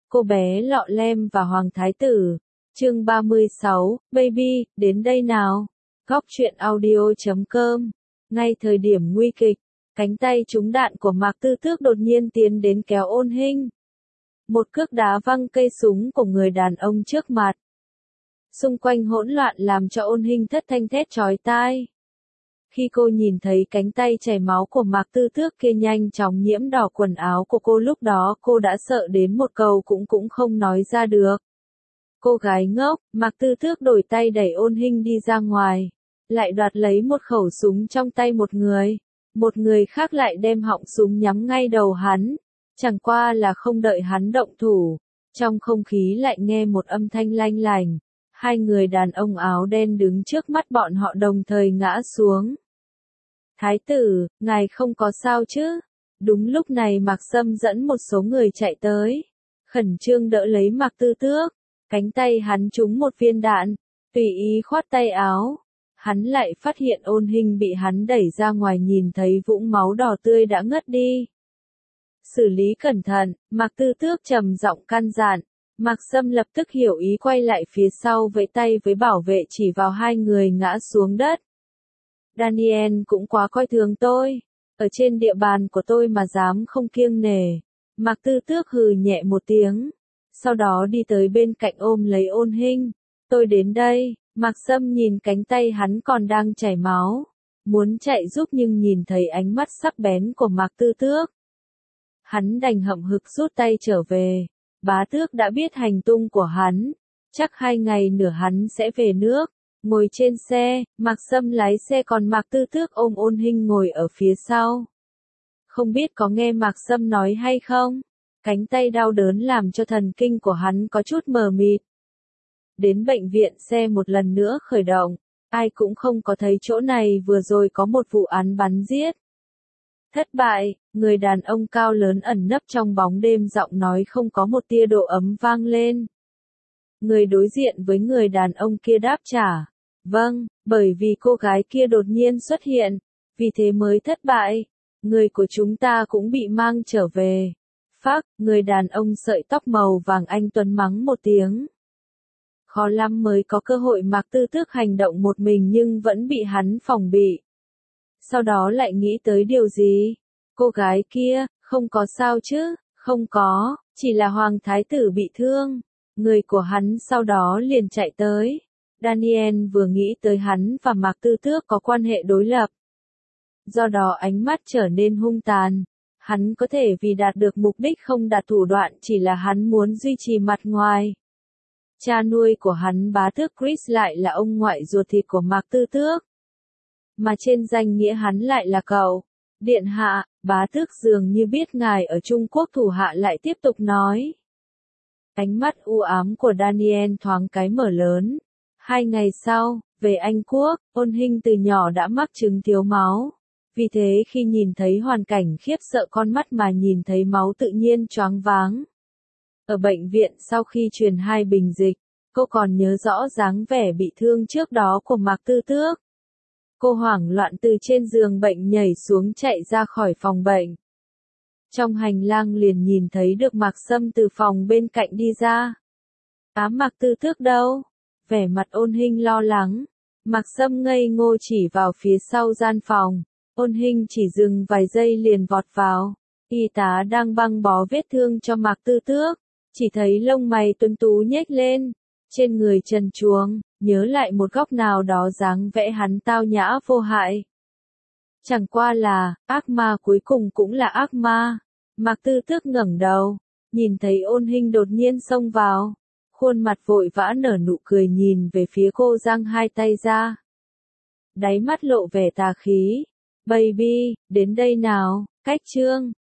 Cô bé lọ lem và Hoàng Thái Tử. Chương 36, Baby, đến đây nào. Góc truyện audio.com. Ngay thời điểm nguy kịch, cánh tay trúng đạn của Mạc Tư Tước đột nhiên tiến đến kéo Ôn Hinh. Một cước đá văng cây súng của người đàn ông trước mặt. Xung quanh hỗn loạn làm cho Ôn Hinh thất thanh thét chói tai. Khi cô nhìn thấy cánh tay chảy máu của Mạc Tư Tước kia nhanh chóng nhiễm đỏ quần áo của cô, lúc đó cô đã sợ đến một câu cũng không nói ra được. Cô gái ngốc, Mạc Tư Tước đổi tay đẩy Ôn Hinh đi ra ngoài, lại đoạt lấy một khẩu súng trong tay một người khác lại đem họng súng nhắm ngay đầu hắn. Chẳng qua là không đợi hắn động thủ, trong không khí lại nghe một âm thanh lanh lành. Hai người đàn ông áo đen đứng trước mắt bọn họ đồng thời ngã xuống. Thái tử, ngài không có sao chứ? Đúng lúc này Mạc Sâm dẫn một số người chạy tới, khẩn trương đỡ lấy Mạc Tư Tước. Cánh tay hắn trúng một viên đạn, tùy ý khoát tay áo. Hắn lại phát hiện Ôn Hinh bị hắn đẩy ra ngoài, nhìn thấy vũng máu đỏ tươi đã ngất đi. Xử lý cẩn thận, Mạc Tư Tước trầm giọng căn dặn. Mạc Sâm lập tức hiểu ý, quay lại phía sau vẫy tay với bảo vệ chỉ vào hai người ngã xuống đất. Daniel cũng quá coi thường tôi, ở trên địa bàn của tôi mà dám không kiêng nể. Mạc Tư Tước hừ nhẹ một tiếng, sau đó đi tới bên cạnh ôm lấy Ôn Hinh. Tôi đến đây. Mạc Sâm nhìn cánh tay hắn còn đang chảy máu, muốn chạy giúp nhưng nhìn thấy ánh mắt sắc bén của Mạc Tư Tước. Hắn đành hậm hực rút tay trở về. Bá tước đã biết hành tung của hắn, chắc 2 ngày nữa hắn sẽ về nước. Ngồi trên xe, Mạc Sâm lái xe còn Mạc Tư Tước ôm Ôn Hinh ngồi ở phía sau. Không biết có nghe Mạc Sâm nói hay không? Cánh tay đau đớn làm cho thần kinh của hắn có chút mờ mịt. Đến bệnh viện, xe một lần nữa khởi động, ai cũng không có thấy chỗ này vừa rồi có một vụ án bắn giết. Thất bại, người đàn ông cao lớn ẩn nấp trong bóng đêm, giọng nói không có một tia độ ấm vang lên. Người đối diện với người đàn ông kia đáp trả, vâng, bởi vì cô gái kia đột nhiên xuất hiện, vì thế mới thất bại. Người của chúng ta cũng bị mang trở về. Phác, người đàn ông sợi tóc màu vàng anh tuấn mắng một tiếng. Khó lắm mới có cơ hội Mạc Tư Tước hành động một mình nhưng vẫn bị hắn phòng bị. Sau đó lại nghĩ tới điều gì? Cô gái kia, không có sao chứ? Không có, chỉ là Hoàng Thái Tử bị thương. Người của hắn sau đó liền chạy tới. Daniel vừa nghĩ tới hắn và Mạc Tư Tước có quan hệ đối lập. Do đó ánh mắt trở nên hung tàn. Hắn có thể vì đạt được mục đích không đạt thủ đoạn, chỉ là hắn muốn duy trì mặt ngoài. Cha nuôi của hắn bá tước Chris lại là ông ngoại ruột thịt của Mạc Tư Tước. Mà trên danh nghĩa hắn lại là cậu. Điện hạ, bá tước dường như biết ngài ở Trung Quốc, thủ hạ lại tiếp tục nói. Ánh mắt u ám của Daniel thoáng cái mở lớn. 2 ngày sau, về Anh Quốc, Ôn Hinh từ nhỏ đã mắc chứng thiếu máu. Vì thế khi nhìn thấy hoàn cảnh khiếp sợ, con mắt mà nhìn thấy máu tự nhiên choáng váng. Ở bệnh viện sau khi truyền 2 bình dịch, cô còn nhớ rõ dáng vẻ bị thương trước đó của Mạc Tư Tước. Cô hoảng loạn từ trên giường bệnh nhảy xuống, chạy ra khỏi phòng bệnh. Trong hành lang liền nhìn thấy được Mạc Sâm từ phòng bên cạnh đi ra. Mạc Tư Tước đâu? Vẻ mặt Ôn Hinh lo lắng. Mạc Sâm ngây ngô chỉ vào phía sau gian phòng. Ôn Hinh chỉ dừng vài giây liền vọt vào. Y tá đang băng bó vết thương cho Mạc Tư Tước. Chỉ thấy lông mày tuấn tú nhếch lên. Trên người trần truồng, nhớ lại một góc nào đó dáng vẽ hắn tao nhã vô hại. Chẳng qua là, ác ma cuối cùng cũng là ác ma. Mạc Tư Tước ngẩng đầu, nhìn thấy Ôn Hinh đột nhiên xông vào. Khuôn mặt vội vã nở nụ cười nhìn về phía cô, giang 2 tay ra. Đáy mắt lộ vẻ tà khí. Baby, đến đây nào. Cách chương